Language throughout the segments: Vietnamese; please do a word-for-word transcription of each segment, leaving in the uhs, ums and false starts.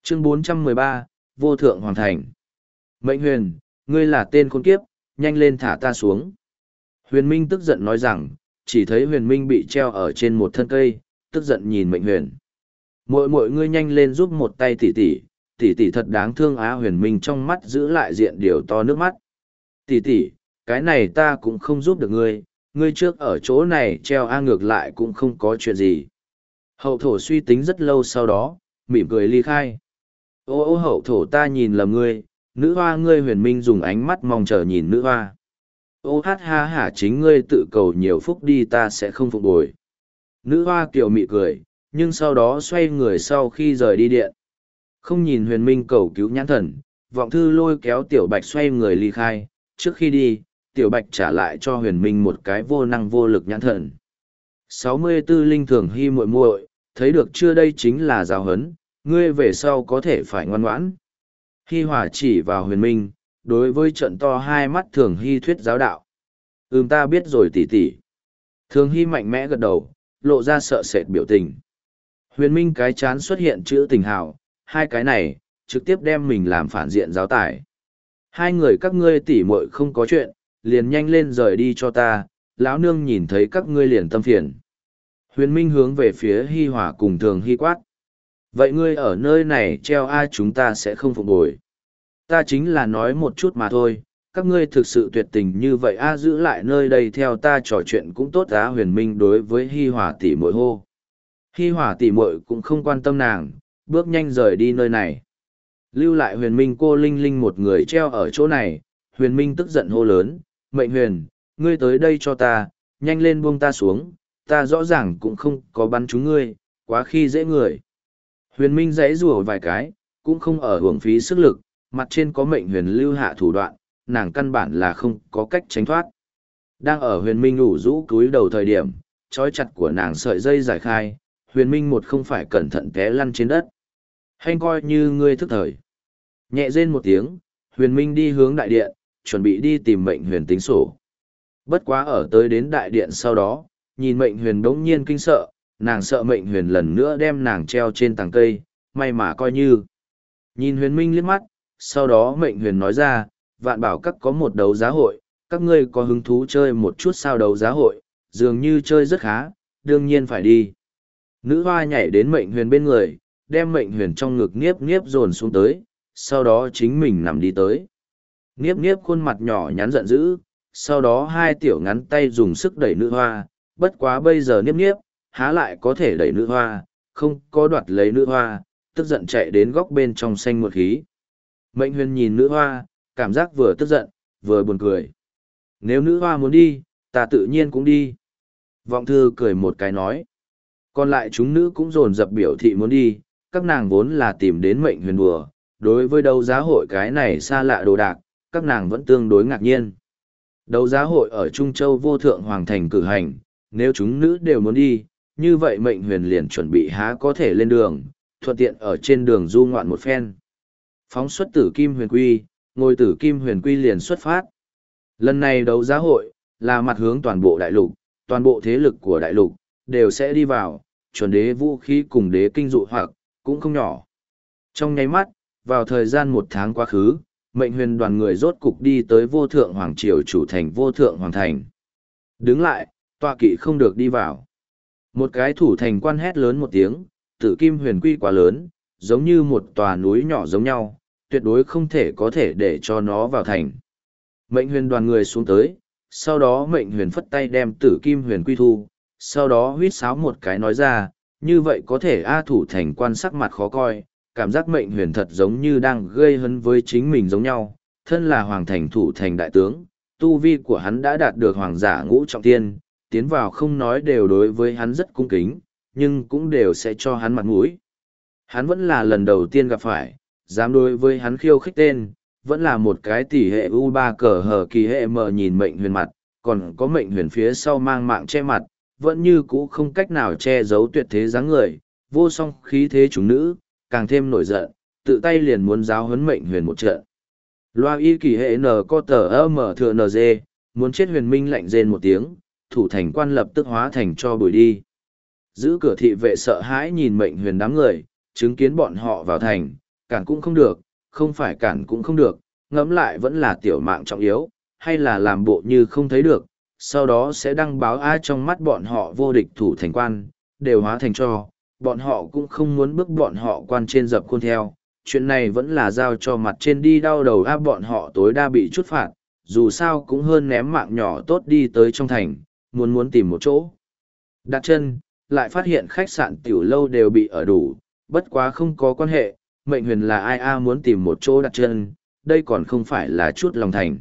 Chương bốn trăm mười ba, Vô Thượng Hoàng Thành. Mệnh Huyền, ngươi là tên khốn kiếp, nhanh lên thả ta xuống. Huyền Minh tức giận nói rằng, chỉ thấy Huyền Minh bị treo ở trên một thân cây, tức giận nhìn Mệnh Huyền. Muội muội ngươi nhanh lên giúp một tay tỷ tỷ, tỷ tỷ thật đáng thương á. Huyền Minh trong mắt giữ lại diện điều to nước mắt. Tỷ tỷ, cái này ta cũng không giúp được ngươi, ngươi trước ở chỗ này treo a, ngược lại cũng không có chuyện gì. Hậu thổ suy tính rất lâu sau đó, mỉm cười ly khai. Ô ô hậu thổ, ta nhìn lầm ngươi, nữ hoa ngươi. Huyền Minh dùng ánh mắt mong chờ nhìn nữ hoa. Ô hát ha hả, chính ngươi tự cầu nhiều phúc đi, ta sẽ không phục bồi. Nữ hoa kiều mị cười, nhưng sau đó xoay người sau khi rời đi điện. Không nhìn Huyền Minh cầu cứu nhãn thần, Vọng Thư lôi kéo Tiểu Bạch xoay người ly khai. Trước khi đi, Tiểu Bạch trả lại cho Huyền Minh một cái vô năng vô lực nhãn thần. sáu mươi tư Linh Thường Hy muội muội, thấy được chưa, đây chính là giáo huấn, ngươi về sau có thể phải ngoan ngoãn. Hy Hỏa chỉ vào Huyền Minh, đối với trận to hai mắt Thường Hy thuyết giáo đạo. Ừm, ta biết rồi tỷ tỷ. Thường Hy mạnh mẽ gật đầu, lộ ra sợ sệt biểu tình. Huyền Minh cái chán xuất hiện chữ tình hào, hai cái này, trực tiếp đem mình làm phản diện giáo tải. Hai người các ngươi tỉ muội không có chuyện, liền nhanh lên rời đi cho ta, lão nương nhìn thấy các ngươi liền tâm phiền. Huyền Minh hướng về phía Hi Hỏa cùng Thường Hy quát. Vậy ngươi ở nơi này treo ai, chúng ta sẽ không phục bồi. Ta chính là nói một chút mà thôi, các ngươi thực sự tuyệt tình như vậy a, giữ lại nơi đây theo ta trò chuyện cũng tốt á. Huyền Minh đối với Hi Hỏa tỷ muội hô. Hi Hỏa tỷ muội cũng không quan tâm nàng, bước nhanh rời đi nơi này. Lưu lại Huyền Minh cô Linh Linh một người treo ở chỗ này. Huyền Minh tức giận hô lớn, Mệnh Huyền, ngươi tới đây cho ta, nhanh lên buông ta xuống, ta rõ ràng cũng không có bắn trúng ngươi, quá khi dễ người. Huyền Minh giãy rủa vài cái, cũng không ở hưởng phí sức lực, mặt trên có Mệnh Huyền lưu hạ thủ đoạn, nàng căn bản là không có cách tránh thoát. Đang ở Huyền Minh ủ rũ cúi đầu thời điểm, trói chặt của nàng sợi dây giải khai, Huyền Minh một không phải cẩn thận té lăn trên đất. Hay coi như ngươi thức thời. Nhẹ rên một tiếng, Huyền Minh đi hướng đại điện, chuẩn bị đi tìm Mệnh Huyền tính sổ. Bất quá ở tới đến đại điện sau đó, nhìn Mệnh Huyền đống nhiên kinh sợ, nàng sợ Mệnh Huyền lần nữa đem nàng treo trên tàng cây, may mà coi như. Nhìn Huyền Minh liếc mắt, sau đó Mệnh Huyền nói ra, Vạn Bảo Các có một đấu giá hội, các ngươi có hứng thú chơi một chút sao? Đấu giá hội, dường như chơi rất khá, đương nhiên phải đi. Nữ hoa nhảy đến Mệnh Huyền bên người, đem Mệnh Huyền trong ngực Niếp Niếp dồn xuống tới, sau đó chính mình nằm đi tới. Niếp Niếp khuôn mặt nhỏ nhắn giận dữ, sau đó hai tiểu ngắn tay dùng sức đẩy nữ hoa, bất quá bây giờ Niếp Niếp, há lại có thể đẩy nữ hoa, không có đoạt lấy nữ hoa, tức giận chạy đến góc bên trong xanh một khí. Mệnh Huyền nhìn nữ hoa, cảm giác vừa tức giận, vừa buồn cười. Nếu nữ hoa muốn đi, ta tự nhiên cũng đi. Vọng Thư cười một cái nói. Còn lại chúng nữ cũng dồn dập biểu thị muốn đi, các nàng vốn là tìm đến Mệnh Huyền đùa, đối với đấu giá hội cái này xa lạ đồ đạc, các nàng vẫn tương đối ngạc nhiên. Đấu giá hội ở Trung Châu Vô Thượng Hoàng Thành cử hành, nếu chúng nữ đều muốn đi, như vậy Mệnh Huyền liền chuẩn bị há có thể lên đường, thuận tiện ở trên đường du ngoạn một phen. Phóng xuất Tử Kim Huyền Quy, ngồi Tử Kim Huyền Quy liền xuất phát. Lần này đấu giá hội, là mặt hướng toàn bộ đại lục, toàn bộ thế lực của đại lục, đều sẽ đi vào, chuẩn đế vũ khí cùng đế kinh dụ hoặc, cũng không nhỏ. Trong nháy mắt, vào thời gian một tháng quá khứ, Mệnh Huyền đoàn người rốt cục đi tới Vô Thượng Hoàng Triều chủ thành Vô Thượng Hoàng Thành. Đứng lại, tọa kỵ không được đi vào. Một cái thủ thành quan hét lớn một tiếng, Tử Kim Huyền Quy quá lớn, giống như một tòa núi nhỏ giống nhau, tuyệt đối không thể có thể để cho nó vào thành. Mệnh Huyền đoàn người xuống tới, sau đó Mệnh Huyền phất tay đem Tử Kim Huyền Quy thu, sau đó huýt sáo một cái nói ra, như vậy có thể A thủ thành quan sắc mặt khó coi, cảm giác Mệnh Huyền thật giống như đang gây hấn với chính mình giống nhau, thân là hoàng thành thủ thành đại tướng, tu vi của hắn đã đạt được hoàng giả ngũ trọng thiên, tiến vào không nói đều đối với hắn rất cung kính, nhưng cũng đều sẽ cho hắn mặt mũi. Hắn vẫn là lần đầu tiên gặp phải, dám đối với hắn khiêu khích tên, vẫn là một cái tỷ hệ u ba cờ hờ kỳ hệ mờ. Nhìn Mệnh Huyền mặt, còn có Mệnh Huyền phía sau mang mạng che mặt, vẫn như cũ không cách nào che giấu tuyệt thế dáng người, vô song khí thế chúng nữ, càng thêm nổi giận, tự tay liền muốn giáo huấn Mệnh Huyền một trận. Loa y kỳ hệ n có tờ ơ mở thừa nd, muốn chết. Huyền Minh lạnh rên một tiếng, thủ thành quan lập tức hóa thành cho bụi đi. Giữ cửa thị vệ sợ hãi nhìn Mệnh Huyền đám người, chứng kiến bọn họ vào thành, cản cũng không được, không phải cản cũng không được, ngẫm lại vẫn là tiểu mạng trọng yếu, hay là làm bộ như không thấy được, sau đó sẽ đăng báo ai trong mắt bọn họ vô địch thủ thành quan, đều hóa thành cho, bọn họ cũng không muốn bước bọn họ quan trên dập khuôn theo. Chuyện này vẫn là giao cho mặt trên đi đau đầu a bọn họ tối đa bị chút phạt, dù sao cũng hơn ném mạng nhỏ tốt đi tới trong thành, muốn muốn tìm một chỗ. Đặt chân, lại phát hiện khách sạn tiểu lâu đều bị ở đủ, bất quá không có quan hệ, mệnh huyền là ai a muốn tìm một chỗ đặt chân, đây còn không phải là chút lòng thành.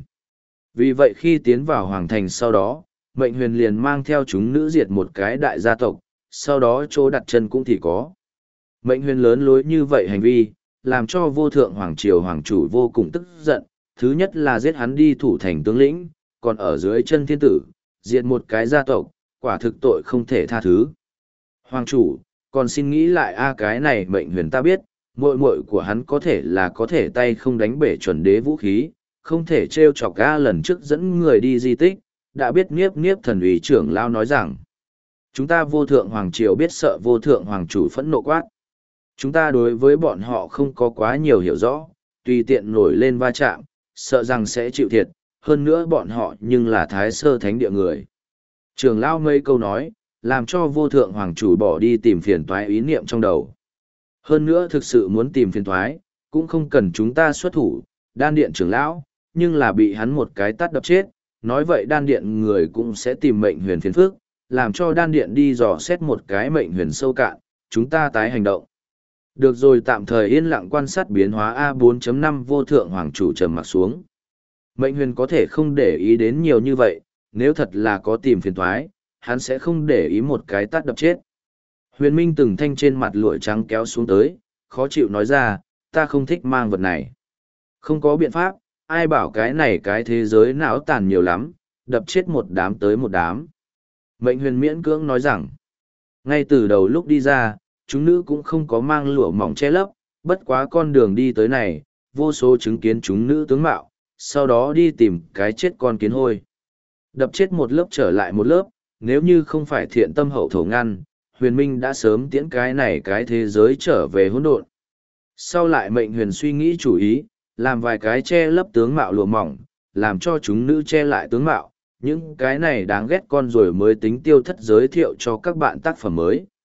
Vì vậy khi tiến vào hoàng thành sau đó, mệnh huyền liền mang theo chúng nữ diệt một cái đại gia tộc, sau đó chỗ đặt chân cũng thì có. Mệnh huyền lớn lối như vậy hành vi, làm cho vô thượng hoàng triều hoàng chủ vô cùng tức giận, thứ nhất là giết hắn đi thủ thành tướng lĩnh, còn ở dưới chân thiên tử, diệt một cái gia tộc, quả thực tội không thể tha thứ. Hoàng chủ, còn xin nghĩ lại a cái này mệnh huyền ta biết, muội muội của hắn có thể là có thể tay không đánh bể chuẩn đế vũ khí, không thể trêu chọc a lần trước dẫn người đi di tích, đã biết Niếp Niếp thần ủy trưởng lao nói rằng, chúng ta vô thượng hoàng triều biết sợ vô thượng hoàng chủ phẫn nộ quát. Chúng ta đối với bọn họ không có quá nhiều hiểu rõ, tùy tiện nổi lên va chạm, sợ rằng sẽ chịu thiệt, hơn nữa bọn họ nhưng là thái sơ thánh địa người. Trường lao mấy câu nói, làm cho vô thượng hoàng chủ bỏ đi tìm phiền toái ý niệm trong đầu. Hơn nữa thực sự muốn tìm phiền toái, cũng không cần chúng ta xuất thủ, đan điện trưởng lão, nhưng là bị hắn một cái tát đập chết, nói vậy đan điện người cũng sẽ tìm mệnh huyền phiền phước, làm cho đan điện đi dò xét một cái mệnh huyền sâu cạn, chúng ta tái hành động. Được rồi tạm thời yên lặng quan sát biến hóa A bốn chấm năm vô thượng hoàng chủ trầm mặc xuống. Mệnh huyền có thể không để ý đến nhiều như vậy, nếu thật là có tìm phiền thoái, hắn sẽ không để ý một cái tát đập chết. Huyền Minh từng thanh trên mặt lụa trắng kéo xuống tới, khó chịu nói ra, ta không thích mang vật này. Không có biện pháp, ai bảo cái này cái thế giới não tàn nhiều lắm, đập chết một đám tới một đám. Mệnh huyền miễn cưỡng nói rằng, ngay từ đầu lúc đi ra, chúng nữ cũng không có mang lụa mỏng che lấp, bất quá con đường đi tới này, vô số chứng kiến chúng nữ tướng mạo, sau đó đi tìm cái chết con kiến hôi. Đập chết một lớp trở lại một lớp, nếu như không phải thiện tâm hậu thổ ngăn, huyền minh đã sớm tiễn cái này cái thế giới trở về hỗn độn. Sau lại mệnh huyền suy nghĩ chủ ý, làm vài cái che lấp tướng mạo lụa mỏng, làm cho chúng nữ che lại tướng mạo, những cái này đáng ghét con rồi mới tính tiêu thất giới thiệu cho các bạn tác phẩm mới.